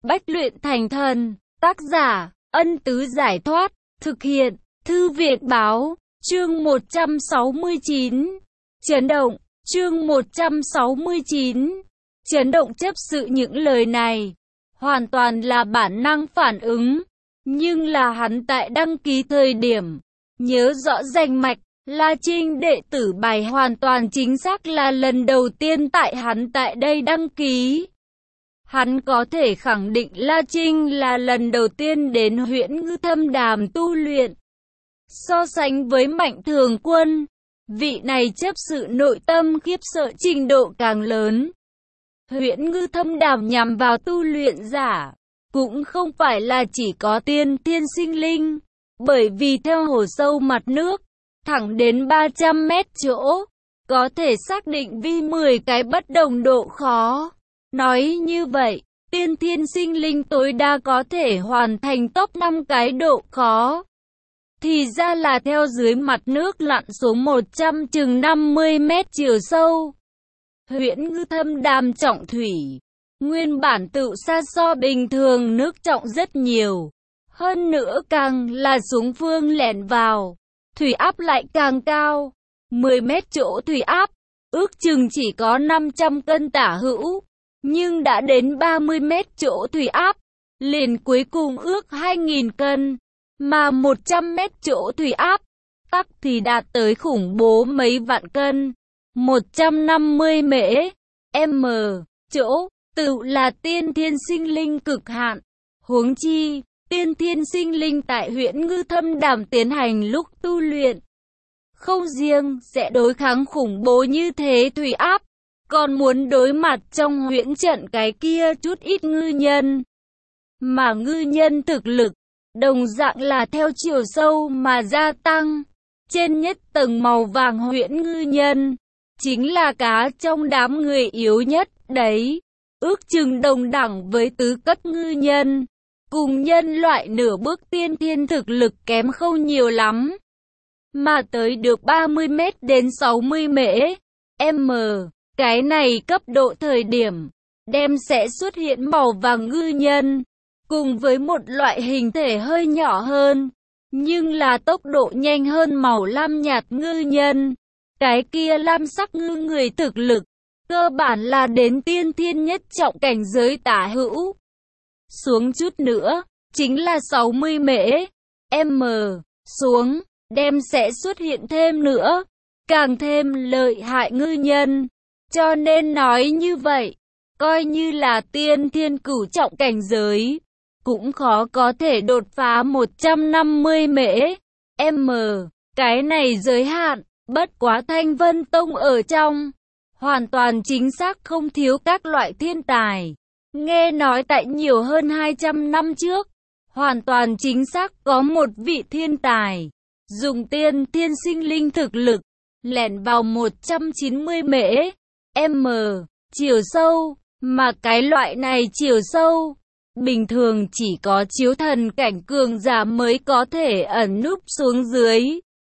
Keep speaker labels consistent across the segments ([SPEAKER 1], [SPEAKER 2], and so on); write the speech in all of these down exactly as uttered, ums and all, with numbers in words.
[SPEAKER 1] bách luyện thành thần. Tác giả, Ân Tứ Giải Thoát. Thực hiện, Thư Việt Báo. Chương một trăm sáu mươi chín. Chấn động. Chương một trăm sáu mươi chín. Chấn động chấp sự những lời này. Hoàn toàn là bản năng phản ứng. Nhưng là hắn tại đăng ký thời điểm. Nhớ rõ danh mạch. La Trinh đệ tử bài hoàn toàn chính xác là lần đầu tiên tại hắn tại đây đăng ký. Hắn có thể khẳng định La Trinh là lần đầu tiên đến huyện Ngư Thâm Đàm tu luyện. So sánh với Mạnh Thường Quân, vị này chấp sự nội tâm khiếp sợ trình độ càng lớn. Huyện Ngư Thâm Đàm nhằm vào tu luyện giả, cũng không phải là chỉ có tiên thiên sinh linh, bởi vì theo hồ sâu mặt nước, thẳng đến ba trăm mét chỗ, có thể xác định vi mười cái bất đồng độ khó. Nói như vậy, tiên thiên sinh linh tối đa có thể hoàn thành top năm cái độ khó. Thì ra là theo dưới mặt nước lặn xuống một trăm chừng năm mươi mét chiều sâu. Huyện Ngư Thâm Đàm trọng thủy, nguyên bản tự xa so bình thường nước trọng rất nhiều. Hơn nữa càng là xuống phương lẻn vào, thủy áp lại càng cao. mười mét chỗ thủy áp, ước chừng chỉ có năm trăm cân tả hữu. Nhưng đã đến ba mươi mét chỗ thủy áp, liền cuối cùng ước hai nghìn cân. Mà một trăm mét chỗ thủy áp, tắc thì đạt tới khủng bố mấy vạn cân. một trăm năm mươi mễ, m, chỗ, tự là tiên thiên sinh linh cực hạn. Huống chi, tiên thiên sinh linh tại huyện Ngư Thâm Đàm tiến hành lúc tu luyện. Không riêng sẽ đối kháng khủng bố như thế thủy áp, còn muốn đối mặt trong huyễn trận cái kia chút ít ngư nhân. Mà ngư nhân thực lực, đồng dạng là theo chiều sâu mà gia tăng. Trên nhất tầng màu vàng huyễn ngư nhân, chính là cá trong đám người yếu nhất đấy. Ước chừng đồng đẳng với tứ cấp ngư nhân. Cùng nhân loại nửa bước tiên thiên thực lực kém không nhiều lắm. Mà tới được ba mươi mét đến sáu mươi mễ, m. Cái này cấp độ thời điểm, đem sẽ xuất hiện màu vàng ngư nhân, cùng với một loại hình thể hơi nhỏ hơn, nhưng là tốc độ nhanh hơn màu lam nhạt ngư nhân. Cái kia lam sắc ngư người thực lực, cơ bản là đến tiên thiên nhất trọng cảnh giới tả hữu. Xuống chút nữa, chính là sáu mươi mễ, m, xuống, đem sẽ xuất hiện thêm nữa, càng thêm lợi hại ngư nhân. Cho nên nói như vậy, coi như là tiên thiên cửu trọng cảnh giới, cũng khó có thể đột phá một trăm năm mươi mễ, m. Cái này giới hạn, bất quá Thanh Vân Tông ở trong, hoàn toàn chính xác không thiếu các loại thiên tài. Nghe nói tại nhiều hơn hai trăm năm trước, hoàn toàn chính xác có một vị thiên tài, dùng tiên thiên sinh linh thực lực, lẻn vào một trăm chín mươi mễ, m, chiều sâu, mà cái loại này chiều sâu, bình thường chỉ có chiếu thần cảnh cường giả mới có thể ẩn núp xuống dưới.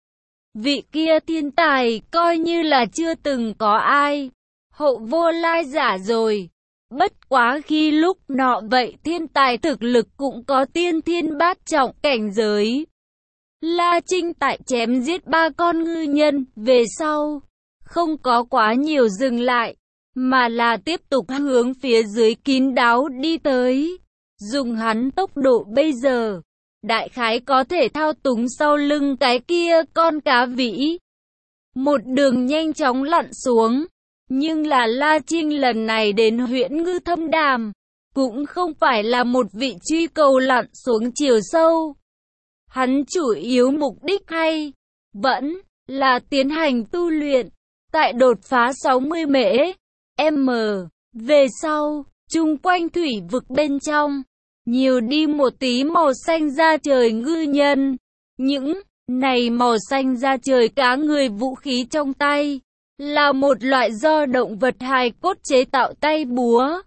[SPEAKER 1] Vị kia thiên tài coi như là chưa từng có ai, hậu vô lai giả rồi. Bất quá khi lúc nọ vậy thiên tài thực lực cũng có tiên thiên bát trọng cảnh giới. La Trinh tại chém giết ba con ngư nhân về sau, không có quá nhiều dừng lại, mà là tiếp tục hướng phía dưới kín đáo đi tới. Dùng hắn tốc độ bây giờ, đại khái có thể thao túng sau lưng cái kia con cá vĩ. Một đường nhanh chóng lặn xuống. Nhưng là La Trinh lần này đến huyện Ngư Thâm Đàm, cũng không phải là một vị truy cầu lặn xuống chiều sâu. Hắn chủ yếu mục đích hay, vẫn là tiến hành tu luyện, tại đột phá sáu mươi mễ, m, về sau, chung quanh thủy vực bên trong, nhiều đi một tí màu xanh da trời ngư nhân. Những này màu xanh da trời cá người vũ khí trong tay, là một loại do động vật hài cốt chế tạo tay búa.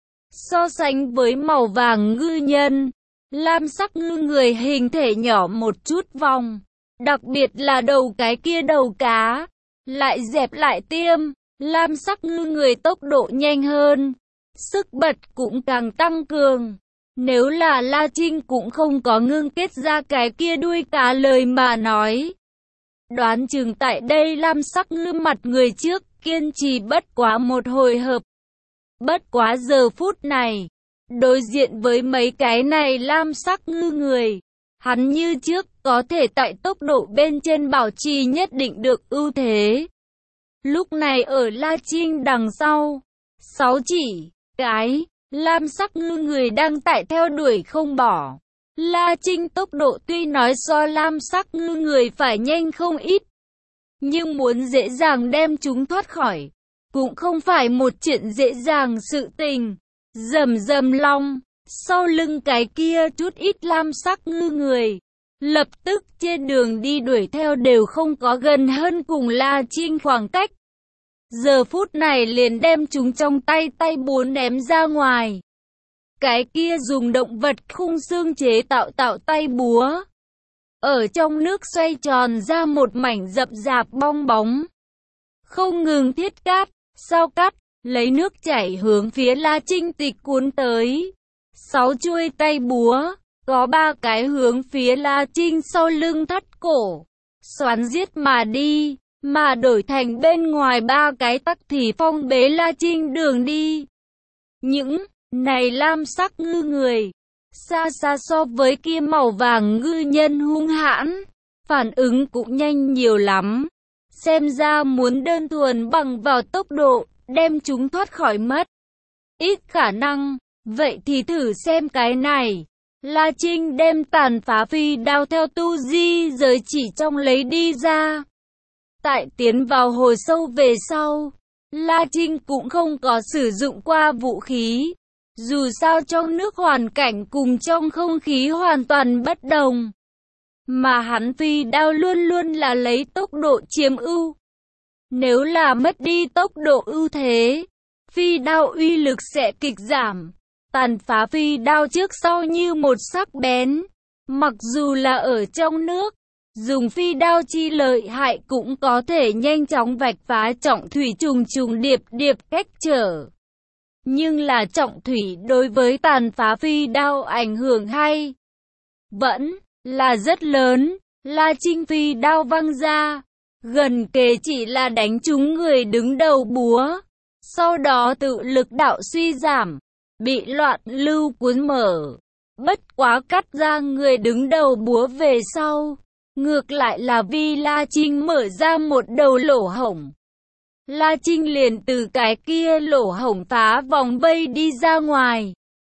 [SPEAKER 1] So sánh với màu vàng ngư nhân, lam sắc ngư người hình thể nhỏ một chút vòng, đặc biệt là đầu cái kia đầu cá, lại dẹp lại tiêm, lam sắc ngư người tốc độ nhanh hơn, sức bật cũng càng tăng cường. Nếu là La Trinh cũng không có ngưng kết ra cái kia đuôi cá lời mà nói. Đoán chừng tại đây lam sắc ngư mặt người trước kiên trì bất quá một hồi hợp. Bất quá giờ phút này, đối diện với mấy cái này lam sắc ngư người, hắn như trước có thể tại tốc độ bên trên bảo trì nhất định được ưu thế. Lúc này ở La Trinh đằng sau, sáu chỉ, cái, lam sắc ngư người đang tại theo đuổi không bỏ. La Trinh tốc độ tuy nói so lam sắc ngư người phải nhanh không ít, nhưng muốn dễ dàng đem chúng thoát khỏi, cũng không phải một chuyện dễ dàng sự tình. Rầm rầm long, sau lưng cái kia chút ít lam sắc ngư người, lập tức trên đường đi đuổi theo đều không có gần hơn cùng La Trinh khoảng cách. Giờ phút này liền đem chúng trong tay tay búa ném ra ngoài. Cái kia dùng động vật khung xương chế tạo tạo tay búa, ở trong nước xoay tròn ra một mảnh rậm rạp bong bóng, không ngừng thiết cát, sao cắt, lấy nước chảy hướng phía La Trinh tịch cuốn tới. Sáu chuôi tay búa, có ba cái hướng phía La Trinh sau lưng thắt cổ, xoắn giết mà đi, mà đổi thành bên ngoài ba cái tắc thì phong bế La Trinh đường đi. Những này lam sắc ngư người, xa xa so với kia màu vàng ngư nhân hung hãn, phản ứng cũng nhanh nhiều lắm. Xem ra muốn đơn thuần bằng vào tốc độ, đem chúng thoát khỏi mất. Ít khả năng, vậy thì thử xem cái này. La Trinh đem tàn phá phi đao theo tu di giới chỉ trong lấy đi ra. Tại tiến vào hồ sâu về sau, La Trinh cũng không có sử dụng qua vũ khí. Dù sao trong nước hoàn cảnh cùng trong không khí hoàn toàn bất đồng, mà hắn phi đao luôn luôn là lấy tốc độ chiếm ưu. Nếu là mất đi tốc độ ưu thế, phi đao uy lực sẽ kịch giảm. Tàn phá phi đao trước sau như một sắc bén, mặc dù là ở trong nước, dùng phi đao chi lợi hại cũng có thể nhanh chóng vạch phá trọng thủy trùng trùng điệp điệp cách trở. Nhưng là trọng thủy đối với tàn phá phi đao ảnh hưởng hay vẫn là rất lớn. La Trinh phi đao văng ra, gần kề chỉ là đánh trúng người đứng đầu búa, sau đó tự lực đạo suy giảm, bị loạn lưu cuốn mở. Bất quá cắt ra người đứng đầu búa về sau, ngược lại là vì La Trinh mở ra một đầu lỗ hổng. La Trinh liền từ cái kia lỗ hổng phá vòng vây đi ra ngoài.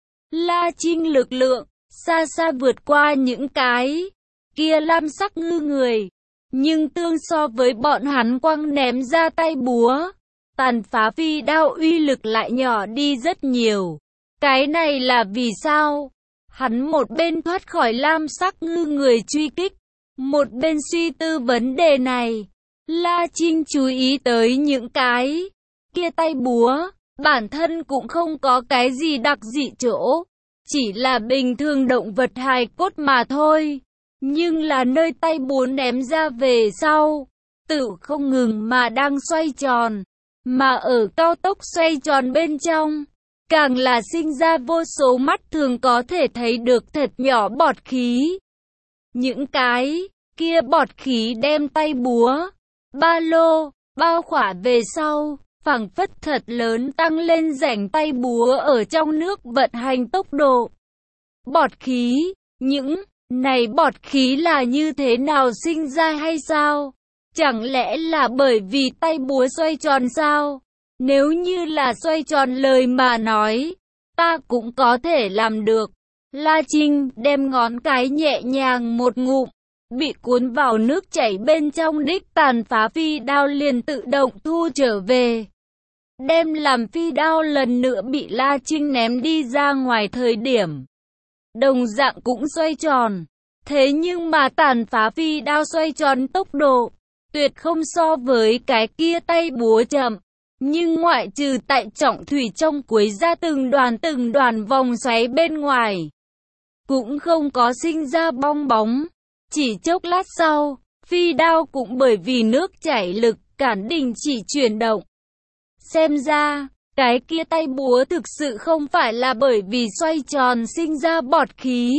[SPEAKER 1] La Trinh lực lượng xa xa vượt qua những cái kia lam sắc ngư người, nhưng tương so với bọn hắn quăng ném ra tay búa, tàn phá phi đao uy lực lại nhỏ đi rất nhiều. Cái này là vì sao? Hắn một bên thoát khỏi lam sắc ngư người truy kích, một bên suy tư vấn đề này. La Trinh chú ý tới những cái kia tay búa, bản thân cũng không có cái gì đặc dị chỗ, chỉ là bình thường động vật hài cốt mà thôi. Nhưng là nơi tay búa ném ra về sau, tự không ngừng mà đang xoay tròn, mà ở cao tốc xoay tròn bên trong, càng là sinh ra vô số mắt thường có thể thấy được thật nhỏ bọt khí. Những cái kia bọt khí đem tay búa, ba lô, bao khỏa về sau, phảng phất thật lớn tăng lên rảnh tay búa ở trong nước vận hành tốc độ. Bọt khí, những này bọt khí là như thế nào sinh ra hay sao? Chẳng lẽ là bởi vì tay búa xoay tròn sao? Nếu như là xoay tròn lời mà nói, ta cũng có thể làm được. La Trinh đem ngón cái nhẹ nhàng một ngụm, bị cuốn vào nước chảy bên trong đích tàn phá phi đao liền tự động thu trở về. Đem làm phi đao lần nữa bị La Trinh ném đi ra ngoài thời điểm, đồng dạng cũng xoay tròn. Thế nhưng mà tàn phá phi đao xoay tròn tốc độ tuyệt không so với cái kia tay búa chậm. Nhưng ngoại trừ tại trọng thủy trong cuối ra từng đoàn từng đoàn vòng xoáy bên ngoài, cũng không có sinh ra bong bóng. Chỉ chốc lát sau, phi đao cũng bởi vì nước chảy lực cản đình chỉ chuyển động. Xem ra, Cái kia tay búa thực sự không phải là bởi vì xoay tròn sinh ra bọt khí.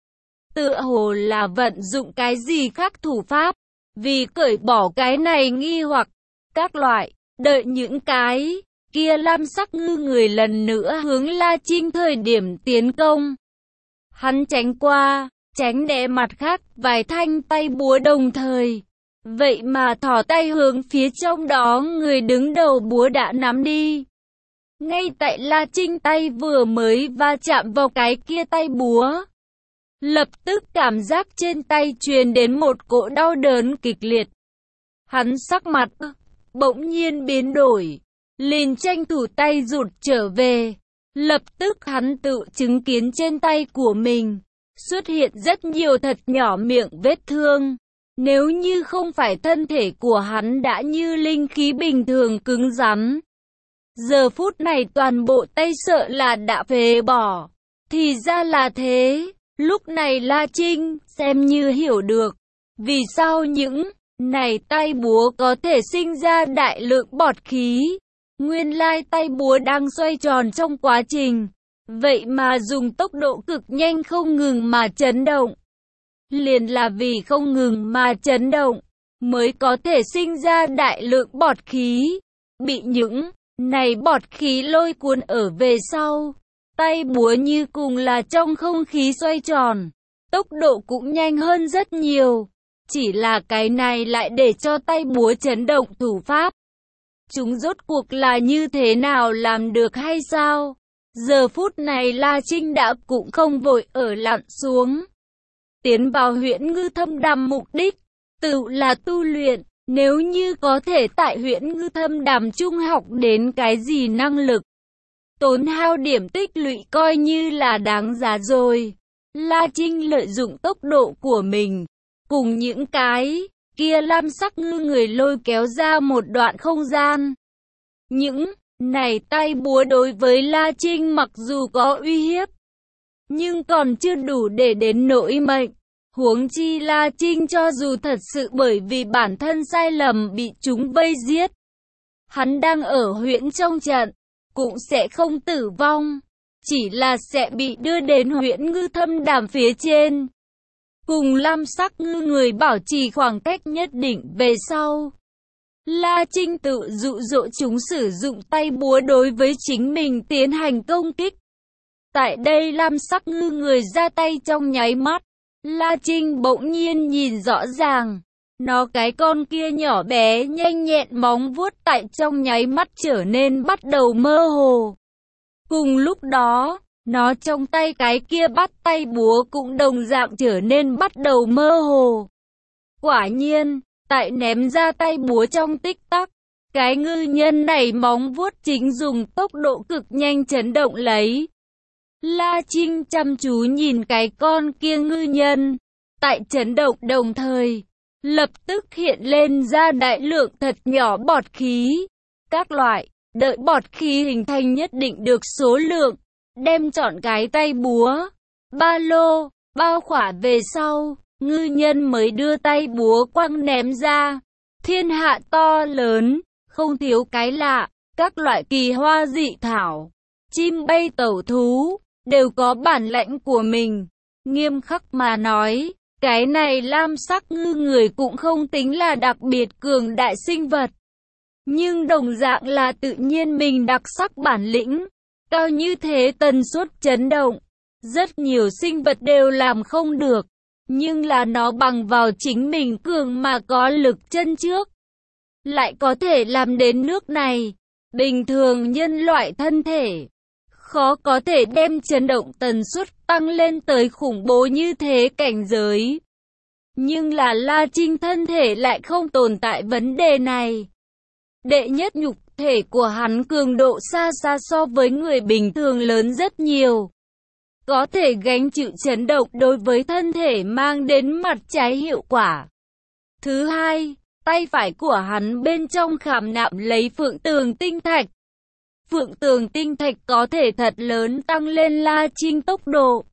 [SPEAKER 1] Tựa hồ là vận dụng cái gì khác thủ pháp, vì cởi bỏ cái này nghi hoặc, các loại, đợi những cái kia lam sắc ngư người lần nữa hướng La Trinh thời điểm tiến công. Hắn tránh qua, tránh né mặt khác, vài thanh tay búa đồng thời. Vậy mà thò tay hướng phía trong đó người đứng đầu búa đã nắm đi. Ngay tại La Trinh tay vừa mới va chạm vào cái kia tay búa, lập tức cảm giác trên tay truyền đến một cỗ đau đớn kịch liệt. Hắn sắc mặt bỗng nhiên biến đổi, liền tranh thủ tay rụt trở về. Lập tức hắn tự chứng kiến trên tay của mình xuất hiện rất nhiều thật nhỏ miệng vết thương. Nếu như không phải thân thể của hắn đã như linh khí bình thường cứng rắn, giờ phút này toàn bộ tay sợ là đã phế bỏ. Thì ra là thế. Lúc này La Trinh xem như hiểu được vì sao những này tay búa có thể sinh ra đại lượng bọt khí. Nguyên lai tay búa đang xoay tròn trong quá trình, vậy mà dùng tốc độ cực nhanh không ngừng mà chấn động. Liền là vì không ngừng mà chấn động, mới có thể sinh ra đại lượng bọt khí. Bị những này bọt khí lôi cuốn ở về sau, tay búa như cùng là trong không khí xoay tròn, tốc độ cũng nhanh hơn rất nhiều. Chỉ là cái này lại để cho tay búa chấn động thủ pháp. Chúng rốt cuộc là như thế nào làm được hay sao? Giờ phút này La Trinh đã cũng không vội ở lặn xuống. Tiến vào huyễn ngư thâm đàm mục đích, tự là tu luyện. Nếu như có thể tại huyễn ngư thâm đàm trung học đến cái gì năng lực, tốn hao điểm tích lũy coi như là đáng giá rồi. La Trinh lợi dụng tốc độ của mình, cùng những cái kia lam sắc ngư người lôi kéo ra một đoạn không gian. Những này tay búa đối với La Trinh mặc dù có uy hiếp, nhưng còn chưa đủ để đến nỗi mệnh. Huống chi La Trinh cho dù thật sự bởi vì bản thân sai lầm bị chúng vây giết, hắn đang ở huyễn trong trận, cũng sẽ không tử vong, chỉ là sẽ bị đưa đến huyễn ngư thâm đàm phía trên. Cùng lam sắc ngư người bảo trì khoảng cách nhất định về sau. La Trinh tự dụ dỗ chúng sử dụng tay búa đối với chính mình tiến hành công kích. Tại đây lam sắc ngư người ra tay trong nháy mắt, La Trinh bỗng nhiên nhìn rõ ràng, nó cái con kia nhỏ bé nhanh nhẹn móng vuốt tại trong nháy mắt trở nên bắt đầu mơ hồ. Cùng lúc đó, nó trong tay cái kia bắt tay búa cũng đồng dạng trở nên bắt đầu mơ hồ. Quả nhiên, tại ném ra tay búa trong tích tắc, cái ngư nhân này móng vuốt chính dùng tốc độ cực nhanh chấn động lấy. La Trinh chăm chú nhìn cái con kia ngư nhân, tại chấn động đồng thời, lập tức hiện lên ra đại lượng thật nhỏ bọt khí. Các loại, đợi bọt khí hình thành nhất định được số lượng, đem trọn cái tay búa, ba lô, bao khỏa về sau, ngư nhân mới đưa tay búa quăng ném ra. Thiên hạ to lớn, không thiếu cái lạ, các loại kỳ hoa dị thảo, chim bay tẩu thú, đều có bản lãnh của mình. Nghiêm khắc mà nói, cái này lam sắc ngư người cũng không tính là đặc biệt cường đại sinh vật, nhưng đồng dạng là tự nhiên mình đặc sắc bản lĩnh. Cao như thế tần suất chấn động, rất nhiều sinh vật đều làm không được, nhưng là nó bằng vào chính mình cường mà có lực chân trước, lại có thể làm đến nước này. Bình thường nhân loại thân thể khó có thể đem chấn động tần suất tăng lên tới khủng bố như thế cảnh giới. Nhưng là La Trinh thân thể lại không tồn tại vấn đề này. Đệ nhất nhục thể của hắn cường độ xa xa so với người bình thường lớn rất nhiều, có thể gánh chịu chấn động đối với thân thể mang đến mặt trái hiệu quả. Thứ hai, tay phải của hắn bên trong khảm nạm lấy phượng tường tinh thạch. Phượng tường tinh thạch có thể thật lớn tăng lên La Trinh tốc độ.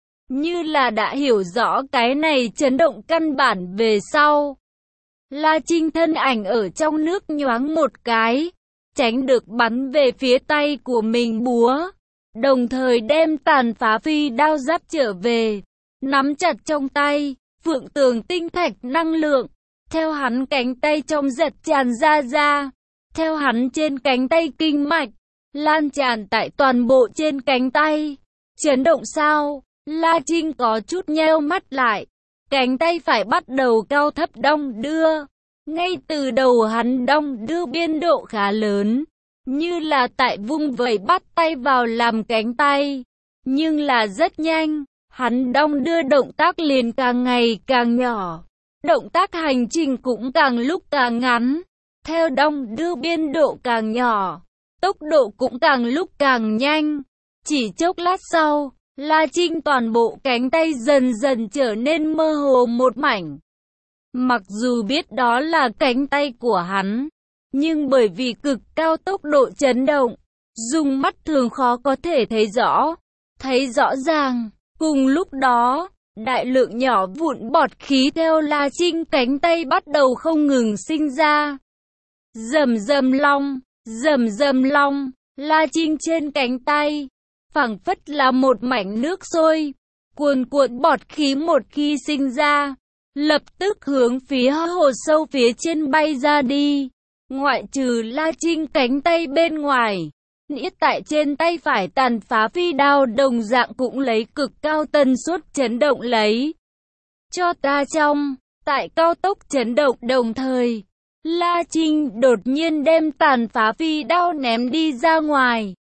[SPEAKER 1] Như là đã hiểu rõ cái này chấn động căn bản về sau, La Trinh thân ảnh ở trong nước nhoáng một cái, tránh được bắn về phía tay của mình búa, đồng thời đem tàn phá phi đao dắt trở về, nắm chặt trong tay. Phượng tường tinh thạch năng lượng, theo hắn cánh tay trong giật tràn ra ra, theo hắn trên cánh tay kinh mạch, lan tràn tại toàn bộ trên cánh tay. Chấn động sao? La Trinh có chút nheo mắt lại, cánh tay phải bắt đầu cao thấp đong đưa. Ngay từ đầu hắn đong đưa biên độ khá lớn, như là tại vung vẩy bắt tay vào làm cánh tay. Nhưng là rất nhanh, hắn đong đưa động tác liền càng ngày càng nhỏ. Động tác hành trình cũng càng lúc càng ngắn. Theo đong đưa biên độ càng nhỏ, tốc độ cũng càng lúc càng nhanh. Chỉ chốc lát sau, La Trinh toàn bộ cánh tay dần dần trở nên mơ hồ một mảnh. Mặc dù biết đó là cánh tay của hắn, nhưng bởi vì cực cao tốc độ chấn động, dùng mắt thường khó có thể thấy rõ. Thấy rõ ràng, cùng lúc đó, đại lượng nhỏ vụn bọt khí theo La Trinh cánh tay bắt đầu không ngừng sinh ra. Rầm rầm long, rầm rầm long, La Trinh trên cánh tay, phảng phất là một mảnh nước sôi, cuồn cuộn bọt khí một khi sinh ra, lập tức hướng phía hồ sâu phía trên bay ra đi. Ngoại trừ La Trinh cánh tay bên ngoài, nĩa tại trên tay phải tàn phá phi đao đồng dạng cũng lấy cực cao tần suất chấn động lấy. Cho ta trong, tại cao tốc chấn động đồng thời, La Trinh đột nhiên đem tàn phá phi đao ném đi ra ngoài.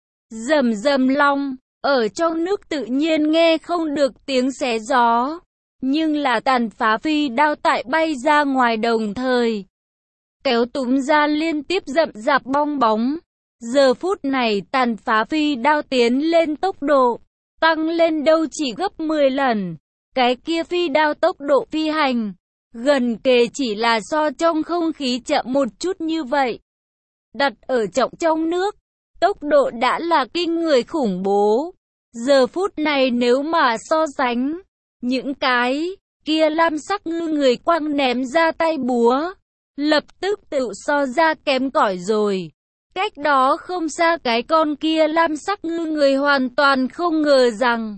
[SPEAKER 1] Rầm rầm long, ở trong nước tự nhiên nghe không được tiếng xé gió, nhưng là tàn phá phi đao tại bay ra ngoài đồng thời, kéo túm ra liên tiếp rậm rạp bong bóng. Giờ phút này tàn phá phi đao tiến lên tốc độ, tăng lên đâu chỉ gấp mười lần. Cái kia phi đao tốc độ phi hành, gần kề chỉ là so trong không khí chậm một chút như vậy. Đặt ở trọng trong nước, tốc độ đã là kinh người khủng bố. Giờ phút này nếu mà so sánh, những cái kia lam sắc ngư người quăng ném ra tay búa, lập tức tự so ra kém cỏi rồi. Cách đó không xa cái con kia lam sắc ngư người hoàn toàn không ngờ rằng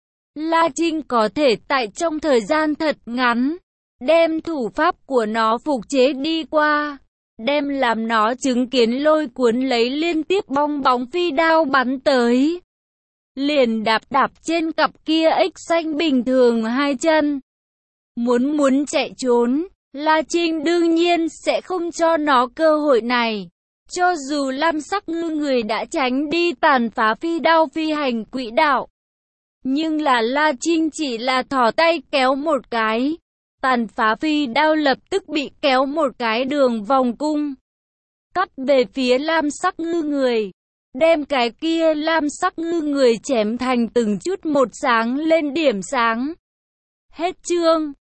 [SPEAKER 1] La Trinh có thể tại trong thời gian thật ngắn, đem thủ pháp của nó phục chế đi qua, đem làm nó chứng kiến lôi cuốn lấy liên tiếp bong bóng phi đao bắn tới. Liền đạp đạp trên cặp kia ếch xanh bình thường hai chân. Muốn muốn chạy trốn, La Trinh đương nhiên sẽ không cho nó cơ hội này. Cho dù lam sắc ngư người đã tránh đi tàn phá phi đao phi hành quỹ đạo, nhưng là La Trinh chỉ là thò tay kéo một cái, tàn phá phi đao lập tức bị kéo một cái đường vòng cung, cắt về phía lam sắc ngư người, đem cái kia lam sắc ngư người chém thành từng chút một sáng lên điểm sáng. Hết chương.